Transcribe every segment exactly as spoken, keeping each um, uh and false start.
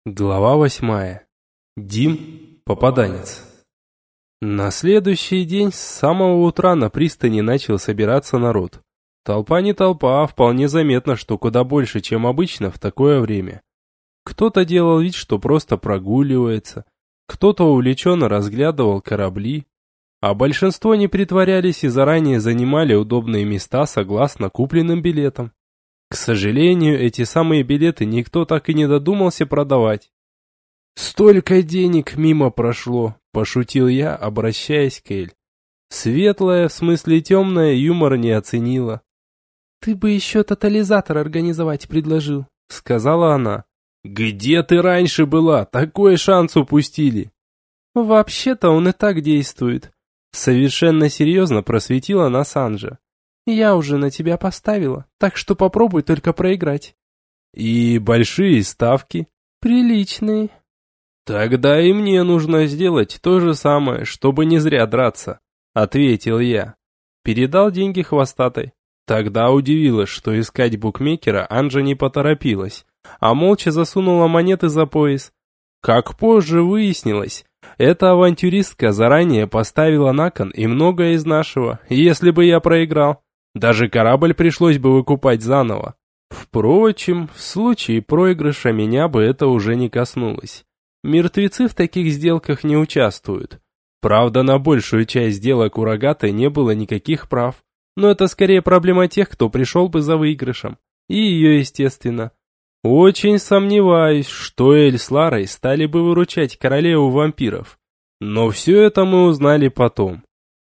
Глава восьмая. Дим – попаданец. На следующий день с самого утра на пристани начал собираться народ. Толпа не толпа, а вполне заметно, что куда больше, чем обычно в такое время. Кто-то делал вид, что просто прогуливается, кто-то увлеченно разглядывал корабли, а большинство не притворялись и заранее занимали удобные места согласно купленным билетам. К сожалению, эти самые билеты никто так и не додумался продавать. «Столько денег мимо прошло», – пошутил я, обращаясь к Эль. Светлая, в смысле темная, юмор не оценила. «Ты бы еще тотализатор организовать предложил», – сказала она. «Где ты раньше была? Такой шанс упустили». «Вообще-то он и так действует», – совершенно серьезно просветила нас Анжа. «Я уже на тебя поставила, так что попробуй только проиграть». «И большие ставки?» «Приличные». «Тогда и мне нужно сделать то же самое, чтобы не зря драться», — ответил я. Передал деньги хвостатой. Тогда удивилась, что искать букмекера Анжа не поторопилась, а молча засунула монеты за пояс. Как позже выяснилось, эта авантюристка заранее поставила на кон и многое из нашего, если бы я проиграл. Даже корабль пришлось бы выкупать заново. Впрочем, в случае проигрыша меня бы это уже не коснулось. Мертвецы в таких сделках не участвуют. Правда, на большую часть сделок у рогатой не было никаких прав. Но это скорее проблема тех, кто пришел бы за выигрышем. И ее, естественно. Очень сомневаюсь, что Эль с Ларой стали бы выручать королеву вампиров. Но все это мы узнали потом.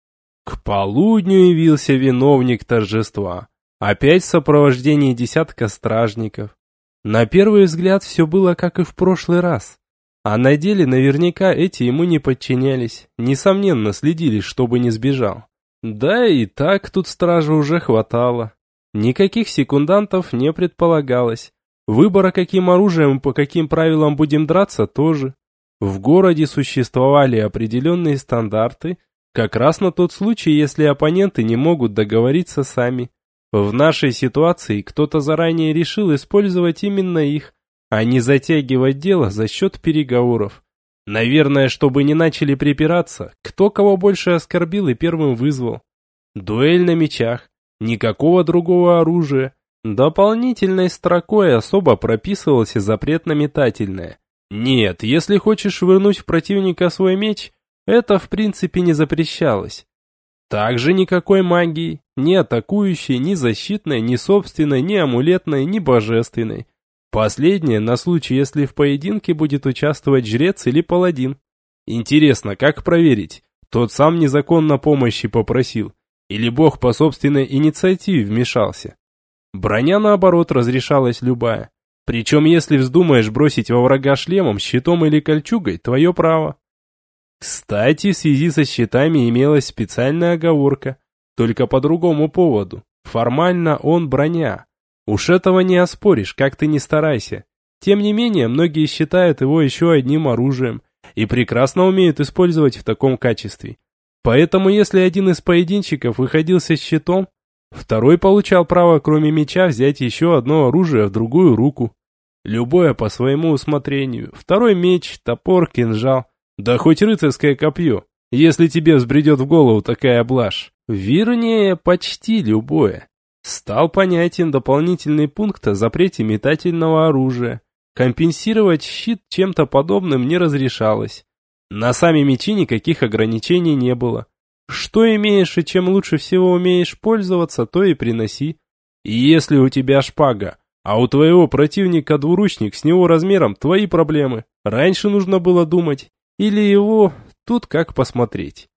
К полудню явился виновник торжества. Опять в сопровождении десятка стражников. На первый взгляд все было как и в прошлый раз. А на деле наверняка эти ему не подчинялись, несомненно следили, чтобы не сбежал. Да и так тут стражи уже хватало. Никаких секундантов не предполагалось. Выбора, каким оружием и по каким правилам будем драться, тоже. В городе существовали определенные стандарты, как раз на тот случай, если оппоненты не могут договориться сами. В нашей ситуации кто-то заранее решил использовать именно их, а не затягивать дело за счет переговоров. Наверное, чтобы не начали припираться, кто кого больше оскорбил и первым вызвал. Дуэль на мечах, никакого другого оружия. Дополнительной строкой особо прописывался запрет на метательное. Нет, если хочешь швырнуть в противника свой меч, это в принципе не запрещалось. Также никакой магии, ни атакующей, ни защитной, ни собственной, ни амулетной, ни божественной. Последнее на случай, если в поединке будет участвовать жрец или паладин. Интересно, как проверить? Тот сам незаконно помощи попросил, или бог по собственной инициативе вмешался? Броня, наоборот, разрешалась любая. Причем, если вздумаешь бросить во врага шлемом, щитом или кольчугой, твое право. Кстати, в связи со щитами имелась специальная оговорка, только по другому поводу. Формально он броня. Уж этого не оспоришь, как ты ни старайся. Тем не менее, многие считают его еще одним оружием и прекрасно умеют использовать в таком качестве. Поэтому, если один из поединщиков выходил со щитом, второй получал право, кроме меча, взять еще одно оружие в другую руку. Любое по своему усмотрению. Второй меч, топор, кинжал, да хоть рыцарское копье, если тебе взбредет в голову такая блажь. Вернее, почти любое. Стал понятен дополнительный пункт о запрете метательного оружия. Компенсировать щит чем-то подобным не разрешалось. На сами мечи никаких ограничений не было. Что имеешь и чем лучше всего умеешь пользоваться, то и приноси. И если у тебя шпага, а у твоего противника двуручник с него размером, твои проблемы. Раньше нужно было думать. Или его, тут как посмотреть.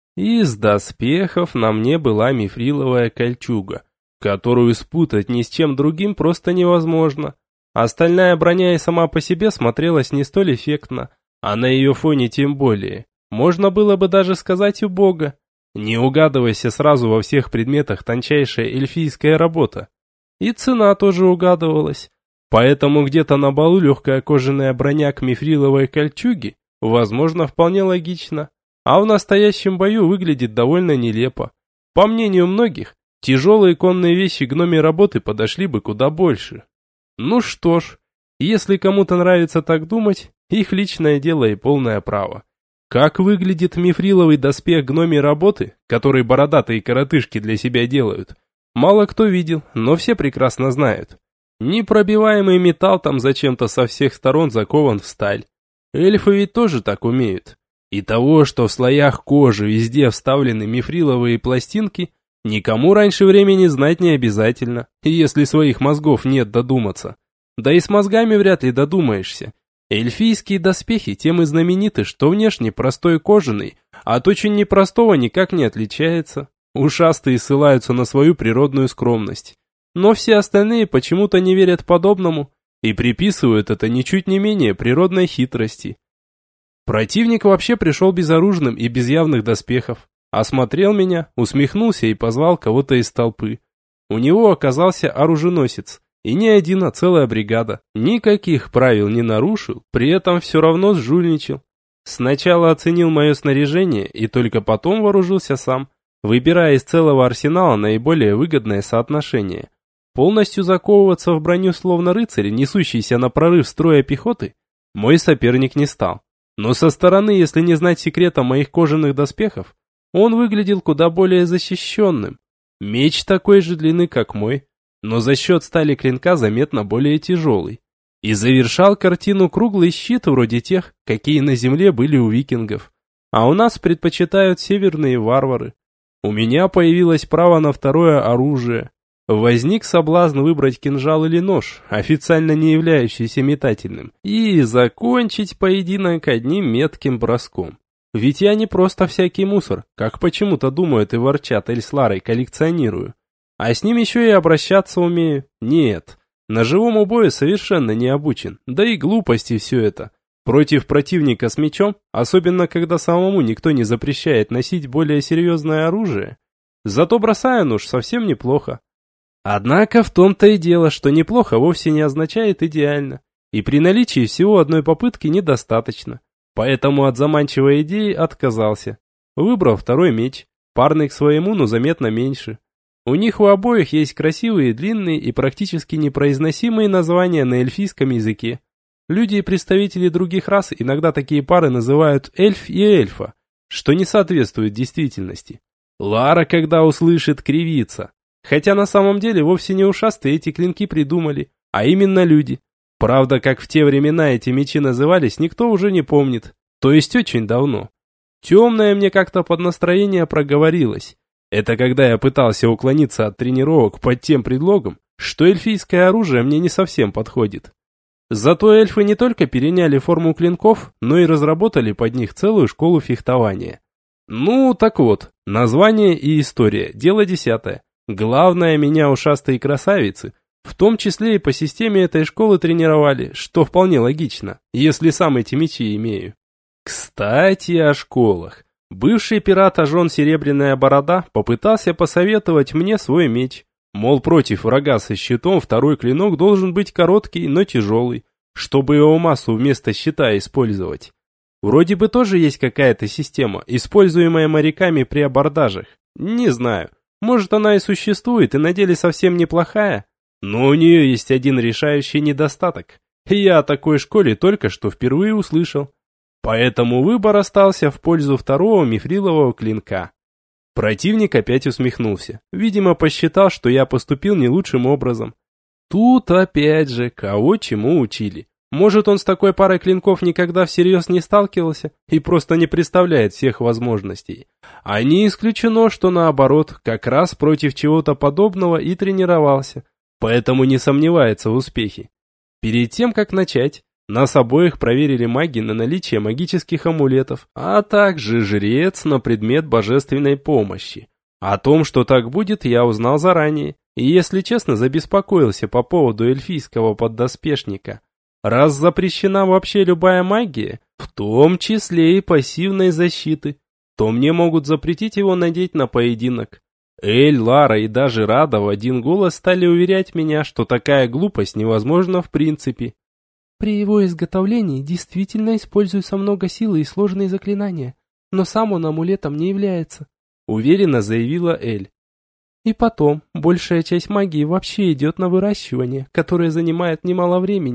Из доспехов на мне была мифриловая кольчуга, которую спутать ни с чем другим просто невозможно. Остальная броня и сама по себе смотрелась не столь эффектно, а на ее фоне тем более. Можно было бы даже сказать убого. Не угадывайся сразу во всех предметах тончайшая эльфийская работа. И цена тоже угадывалась. Поэтому где-то на балу легкая кожаная броня к мифриловой кольчуге, возможно, вполне логично. А в настоящем бою выглядит довольно нелепо. По мнению многих, тяжелые конные вещи гномей работы подошли бы куда больше. Ну что ж, Если кому-то нравится так думать, их личное дело и полное право. Как выглядит мифриловый доспех гномей работы, который бородатые коротышки для себя делают, мало кто видел, но все прекрасно знают. Непробиваемый металл там зачем-то со всех сторон закован в сталь. Эльфы ведь тоже так умеют. И того, что в слоях кожи везде вставлены мифриловые пластинки, никому раньше времени знать не обязательно, если своих мозгов нет додуматься. Да и с мозгами вряд ли додумаешься. Эльфийские доспехи тем и знамениты, что внешне простой кожаный, а от очень непростого никак не отличается. Ушастые ссылаются на свою природную скромность. Но все остальные почему-то не верят подобному и приписывают это ничуть не менее природной хитрости. Противник вообще пришел безоружным и без явных доспехов. Осмотрел меня, усмехнулся и позвал кого-то из толпы. У него оказался оруженосец. И не один, а целая бригада. Никаких правил не нарушил, при этом все равно сжульничал. Сначала оценил мое снаряжение и только потом вооружился сам, выбирая из целого арсенала наиболее выгодное соотношение. Полностью заковываться в броню словно рыцарь, несущийся на прорыв строя пехоты, мой соперник не стал. Но со стороны, если не знать секрета моих кожаных доспехов, он выглядел куда более защищенным. Меч такой же длины, как мой, но за счет стали клинка заметно более тяжелый. И завершал картину круглый щит вроде тех, какие на земле были у викингов. А у нас предпочитают северные варвары. У меня появилось право на второе оружие. Возник соблазн выбрать кинжал или нож, официально не являющийся метательным, и закончить поединок одним метким броском. Ведь я не просто всякий мусор, как почему-то думают и ворчат Эль с Ларой, коллекционирую. А с ним еще и обращаться умею. Нет, на живом бою совершенно не обучен, да и глупости все это. Против противника с мечом, особенно когда самому никто не запрещает носить более серьезное оружие. Зато бросаю нож совсем неплохо. Однако в том-то и дело, что неплохо вовсе не означает идеально, и при наличии всего одной попытки недостаточно. Поэтому от заманчивой идеи отказался. Выбрал второй меч, парный к своему, но заметно меньше. У них у обоих есть красивые, длинные и практически непроизносимые названия на эльфийском языке. Люди и представители других рас иногда такие пары называют эльф и эльфа, что не соответствует действительности. Лара, когда услышит, кривится. Хотя на самом деле вовсе не ушастые эти клинки придумали, а именно люди. Правда, как в те времена эти мечи назывались, никто уже не помнит. То есть очень давно. Темная мне как-то под настроение проговорилась. Это когда я пытался уклониться от тренировок под тем предлогом, что эльфийское оружие мне не совсем подходит. Зато эльфы не только переняли форму клинков, но и разработали под них целую школу фехтования. Ну, так вот, название и история, дело десятое. Главное, меня ушастые красавицы, в том числе и по системе этой школы тренировали, что вполне логично, если сам эти мечи имею. Кстати, о школах. Бывший пират Ажон Серебряная Борода попытался посоветовать мне свой меч. Мол, против врага со щитом второй клинок должен быть короткий, но тяжелый, чтобы его массу вместо щита использовать. Вроде бы тоже есть какая-то система, используемая моряками при абордажах. Не знаю. Может, она и существует, и на деле совсем неплохая, но у нее есть один решающий недостаток. Я о такой школе только что впервые услышал. Поэтому выбор остался в пользу второго мифрилового клинка. Противник опять усмехнулся. Видимо, посчитал, что я поступил не лучшим образом. Тут опять же, кого чему учили. Может, он с такой парой клинков никогда всерьез не сталкивался и просто не представляет всех возможностей. А не исключено, что наоборот, как раз против чего-то подобного и тренировался, поэтому не сомневается в успехе. Перед тем, как начать, нас обоих проверили маги на наличие магических амулетов, а также жрец на предмет божественной помощи. О том, что так будет, я узнал заранее, и, если честно, забеспокоился по поводу эльфийского поддоспешника. Раз запрещена вообще любая магия, в том числе и пассивной защиты, то мне могут запретить его надеть на поединок. Эль, Лара и даже Рада в один голос стали уверять меня, что такая глупость невозможна в принципе. При его изготовлении действительно используется много силы и сложные заклинания, но сам он амулетом не является, уверенно заявила Эль. И потом, большая часть магии вообще идет на выращивание, которое занимает немало времени.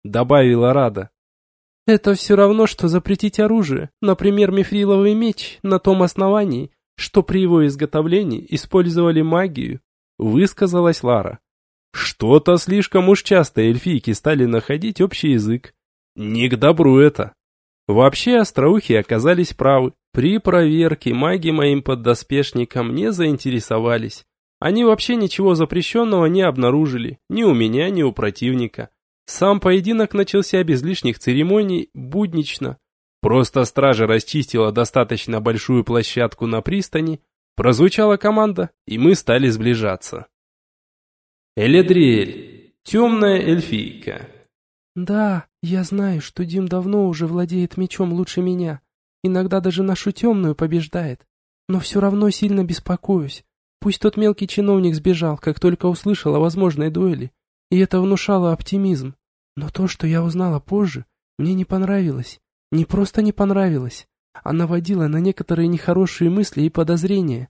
добавила Рада. Это все равно, что запретить оружие, например, мифриловый меч, на том основании, что при его изготовлении использовали магию, высказалась Лара. Что-то слишком уж часто эльфийки стали находить общий язык. Не к добру это. Вообще остроухие оказались правы. При проверке маги моим поддоспешникам не заинтересовались. Они вообще ничего запрещенного не обнаружили, ни у меня, ни у противника. Сам поединок начался без лишних церемоний, буднично. Просто стража расчистила достаточно большую площадку на пристани, прозвучала команда, и мы стали сближаться. Эледриэль, темная эльфийка. Да, я знаю, что Дим давно уже владеет мечом лучше меня. Иногда даже нашу темную побеждает. Но все равно сильно беспокоюсь. Пусть тот мелкий чиновник сбежал, как только услышал о возможной дуэли, и это внушало оптимизм. Но то, что я узнала позже, мне не понравилось. Не просто не понравилось, а наводило на некоторые нехорошие мысли и подозрения.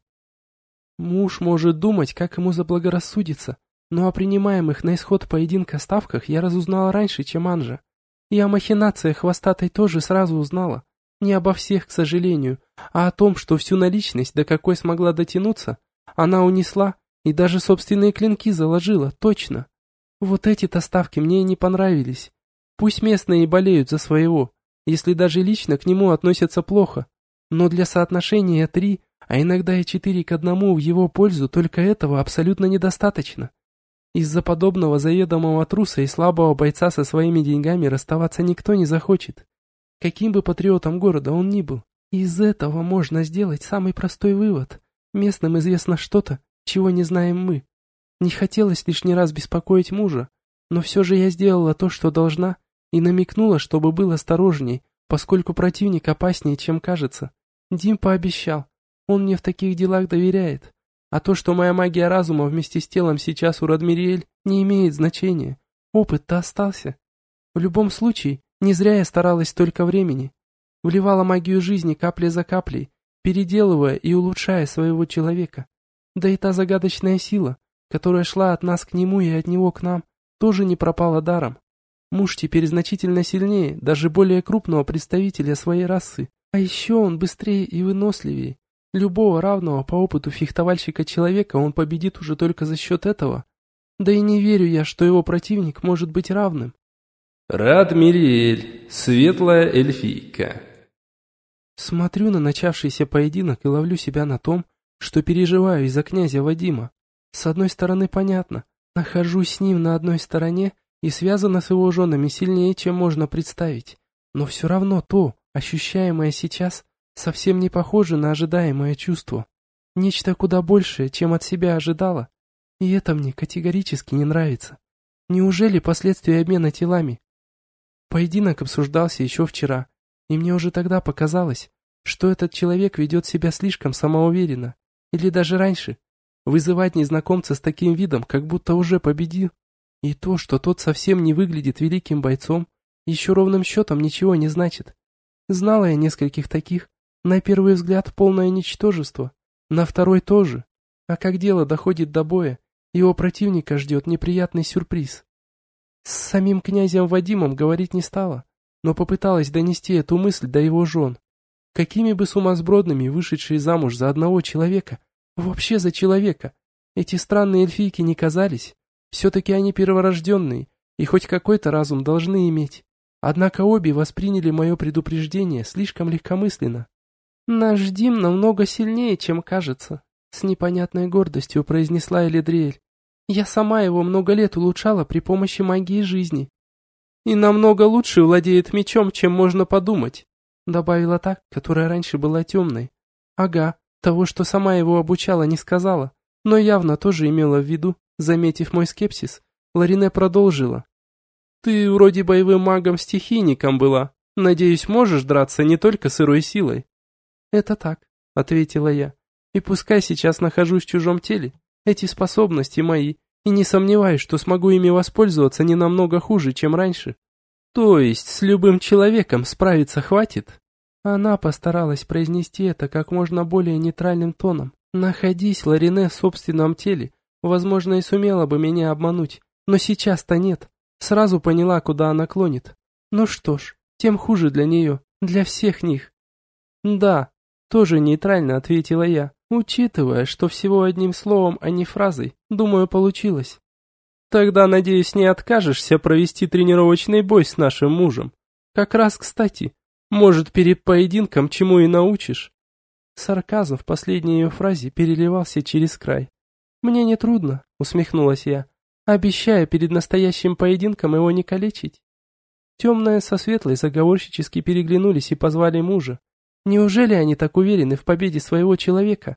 Муж может думать, как ему заблагорассудится, но о принимаемых на исход поединка ставках я разузнала раньше, чем Анжа. И о махинациях хвостатой тоже сразу узнала. Не обо всех, к сожалению, а о том, что всю наличность, до какой смогла дотянуться, она унесла и даже собственные клинки заложила, точно. Вот эти-то ставки мне и не понравились. Пусть местные и болеют за своего, если даже лично к нему относятся плохо. Но для соотношения три, а иногда и четыре к одному в его пользу только этого абсолютно недостаточно. Из-за подобного заведомого труса и слабого бойца со своими деньгами расставаться никто не захочет. Каким бы патриотом города он ни был. Из этого можно сделать самый простой вывод. Местным известно что-то, чего не знаем мы. Не хотелось лишний раз беспокоить мужа, но все же я сделала то, что должна, и намекнула, чтобы был осторожней, поскольку противник опаснее, чем кажется. Дим пообещал, он мне в таких делах доверяет. А то, что моя магия разума вместе с телом сейчас у Радмириэль, не имеет значения. Опыт-то остался. В любом случае, не зря я старалась столько времени. Вливала магию жизни капля за каплей, переделывая и улучшая своего человека. Да и та загадочная сила, которая шла от нас к нему и от него к нам, тоже не пропала даром. Муж теперь значительно сильнее, даже более крупного представителя своей расы. А еще он быстрее и выносливее. Любого равного по опыту фехтовальщика человека он победит уже только за счет этого. Да и не верю я, что его противник может быть равным. Радмириэль, светлая эльфийка. Смотрю на начавшийся поединок и ловлю себя на том, что переживаю из-за князя Вадима. С одной стороны, понятно, нахожусь с ним на одной стороне и связана с его женами сильнее, чем можно представить. Но все равно то, ощущаемое сейчас, совсем не похоже на ожидаемое чувство. Нечто куда большее, чем от себя ожидала. И это мне категорически не нравится. Неужели последствия обмена телами? Поединок обсуждался еще вчера, и мне уже тогда показалось, что этот человек ведет себя слишком самоуверенно. Или даже раньше. Вызывать незнакомца с таким видом, как будто уже победил. И то, что тот совсем не выглядит великим бойцом, еще ровным счетом ничего не значит. Знала я нескольких таких. На первый взгляд полное ничтожество, на второй тоже. А как дело доходит до боя, его противника ждет неприятный сюрприз. С самим князем Вадимом говорить не стала, но попыталась донести эту мысль до его жен. Какими бы сумасбродными вышедшие замуж за одного человека, вообще за человека, эти странные эльфийки не казались, все-таки они перворожденные и хоть какой-то разум должны иметь. Однако обе восприняли мое предупреждение слишком легкомысленно. «Наш Дим намного сильнее, чем кажется», — с непонятной гордостью произнесла Эледриэль. «Я сама его много лет улучшала при помощи магии жизни». «И намного лучше владеет мечом, чем можно подумать», — добавила та, которая раньше была темной. «Ага, того, что сама его обучала, не сказала, но явно тоже имела в виду, заметив мой скепсис, Ларине продолжила. Ты вроде боевым магом-стихийником была, надеюсь, можешь драться не только сырой силой». «Это так», — ответила я. «И пускай сейчас нахожусь в чужом теле, эти способности мои, и не сомневаюсь, что смогу ими воспользоваться не намного хуже, чем раньше». «То есть с любым человеком справиться хватит?» Она постаралась произнести это как можно более нейтральным тоном. «Находись, Ларине, в собственном теле, возможно, и сумела бы меня обмануть, но сейчас-то нет. Сразу поняла, куда она клонит. Ну что ж, тем хуже для нее, для всех них. Да, тоже нейтрально ответила я, учитывая, что всего одним словом, а не фразой, думаю, получилось. Тогда, надеюсь, не откажешься провести тренировочный бой с нашим мужем. Как раз кстати, может, перед поединком чему и научишь. Сарказм в последней ее фразе переливался через край. «Мне не трудно», — усмехнулась я, обещая перед настоящим поединком его не калечить. Темная со светлой заговорщически переглянулись и позвали мужа. Неужели они так уверены в победе своего человека?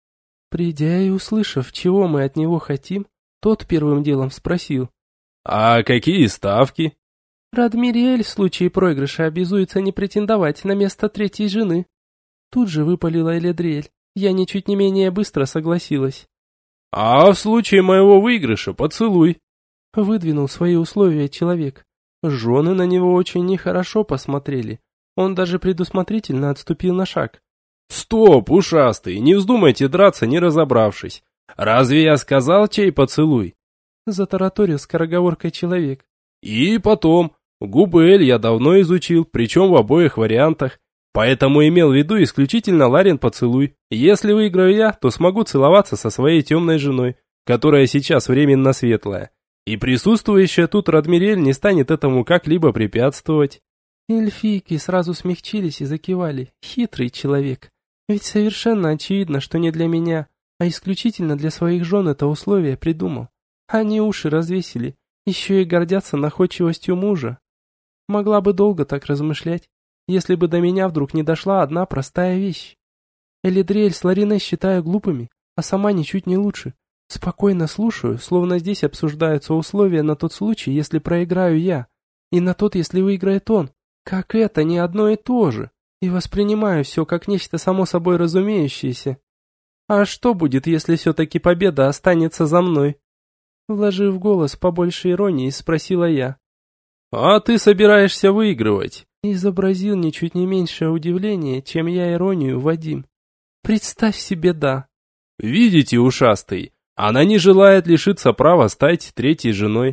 Придя и услышав, чего мы от него хотим, тот первым делом спросил. «А какие ставки?» Радмириэль в случае проигрыша обязуется не претендовать на место третьей жены. Тут же выпалила Эледриэль. Я ничуть не менее быстро согласилась. «А в случае моего выигрыша поцелуй?» Выдвинул свои условия человек. Жены на него очень нехорошо посмотрели. Он даже предусмотрительно отступил на шаг. «Стоп, ушастый, не вздумайте драться, не разобравшись. Разве я сказал, чей поцелуй?» Затараторил скороговоркой человек. «И потом, губы Эль я давно изучил, причем в обоих вариантах. Поэтому имел в виду исключительно Ларин поцелуй. Если выиграю я, то смогу целоваться со своей темной женой, которая сейчас временно светлая. И присутствующая тут Радмириэль не станет этому как-либо препятствовать». Эльфийки сразу смягчились и закивали. Хитрый человек. Ведь совершенно очевидно, что не для меня, а исключительно для своих жен это условие придумал. Они уши развесили, еще и гордятся находчивостью мужа. Могла бы долго так размышлять, если бы до меня вдруг не дошла одна простая вещь. Эледриэль с Лариной считаю глупыми, а сама ничуть не лучше. Спокойно слушаю, словно здесь обсуждаются условия на тот случай, если проиграю я, и на тот, если выиграет он. Как это не одно и то же, и воспринимаю все как нечто само собой разумеющееся. А что будет, если все-таки победа останется за мной? Вложив в голос побольше иронии, спросила я. «А ты собираешься выигрывать?» Изобразил ничуть не меньшее удивление, чем я иронию, Вадим. Представь себе, да. «Видите, ушастый, она не желает лишиться права стать третьей женой».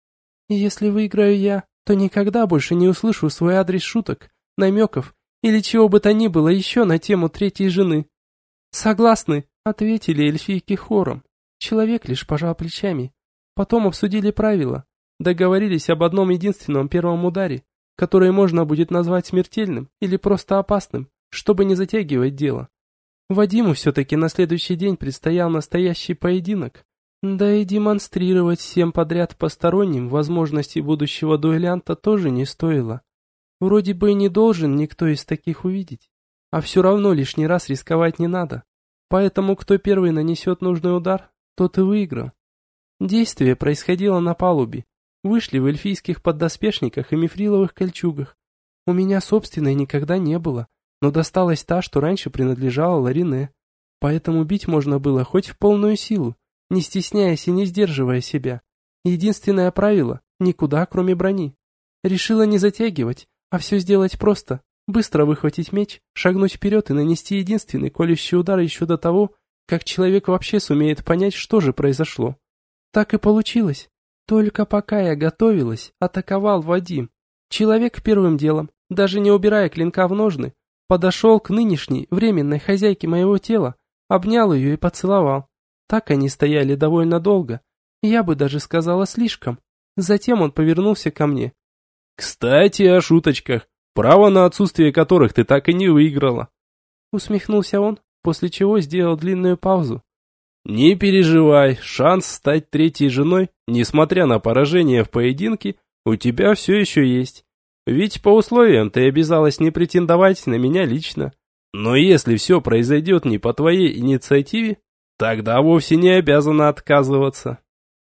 Если выиграю я, то никогда больше не услышу свой адрес шуток, намеков или чего бы то ни было еще на тему третьей жены. Согласны, ответили эльфийки хором. Человек лишь пожал плечами. Потом обсудили правила, договорились об одном единственном первом ударе, который можно будет назвать смертельным или просто опасным, чтобы не затягивать дело. Вадиму все-таки на следующий день предстоял настоящий поединок. Да и демонстрировать всем подряд посторонним возможности будущего дуэлянта тоже не стоило. Вроде бы и не должен никто из таких увидеть. А все равно лишний раз рисковать не надо. Поэтому кто первый нанесет нужный удар, тот и выиграл. Действие происходило на палубе. Вышли в эльфийских поддоспешниках и мифриловых кольчугах. У меня собственной никогда не было, но досталась та, что раньше принадлежала Ларине. Поэтому бить можно было хоть в полную силу, не стесняясь и не сдерживая себя. Единственное правило – никуда, кроме брони. Решила не затягивать, а все сделать просто. Быстро выхватить меч, шагнуть вперед и нанести единственный колющий удар еще до того, как человек вообще сумеет понять, что же произошло. Так и получилось. Только пока я готовилась, атаковал Вадим. Человек первым делом, даже не убирая клинка в ножны, подошел к нынешней временной хозяйке моего тела, обнял ее и поцеловал. Так они стояли довольно долго, я бы даже сказала слишком. Затем он повернулся ко мне. «Кстати, о шуточках, право на отсутствие которых ты так и не выиграла». Усмехнулся он, после чего сделал длинную паузу. «Не переживай, шанс стать третьей женой, несмотря на поражение в поединке, у тебя все еще есть. Ведь по условиям ты обязалась не претендовать на меня лично. Но если все произойдет не по твоей инициативе, тогда вовсе не обязана отказываться».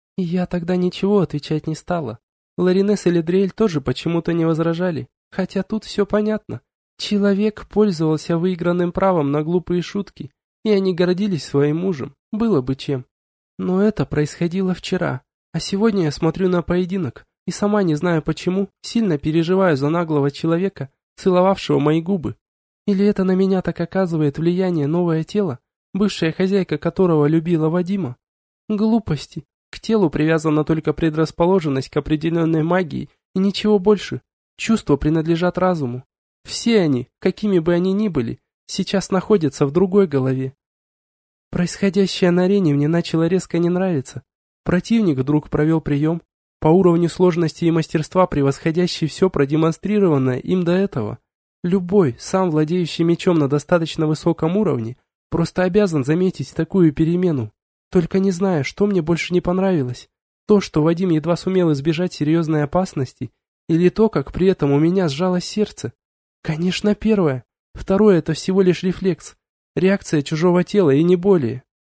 Я тогда ничего отвечать не стала. Ларинес и Эледриэль тоже почему-то не возражали, хотя тут все понятно. Человек пользовался выигранным правом на глупые шутки, и они гордились своим мужем, было бы чем. Но это происходило вчера, а сегодня я смотрю на поединок, и сама не знаю почему, сильно переживаю за наглого человека, целовавшего мои губы. Или это на меня так оказывает влияние новое тело, бывшая хозяйка которого любила Вадима? Глупости. К телу привязана только предрасположенность к определенной магии и ничего больше. Чувства принадлежат разуму. Все они, какими бы они ни были, сейчас находятся в другой голове. Происходящее на арене мне начало резко не нравиться. Противник вдруг провел прием, по уровню сложности и мастерства превосходящий все продемонстрированное им до этого. Любой, сам владеющий мечом на достаточно высоком уровне, просто обязан заметить такую перемену. Только не знаю, что мне больше не понравилось. То, что Вадим едва сумел избежать серьезной опасности, или то, как при этом у меня сжалось сердце. Конечно, первое. Второе – это всего лишь рефлекс. Реакция чужого тела и не более.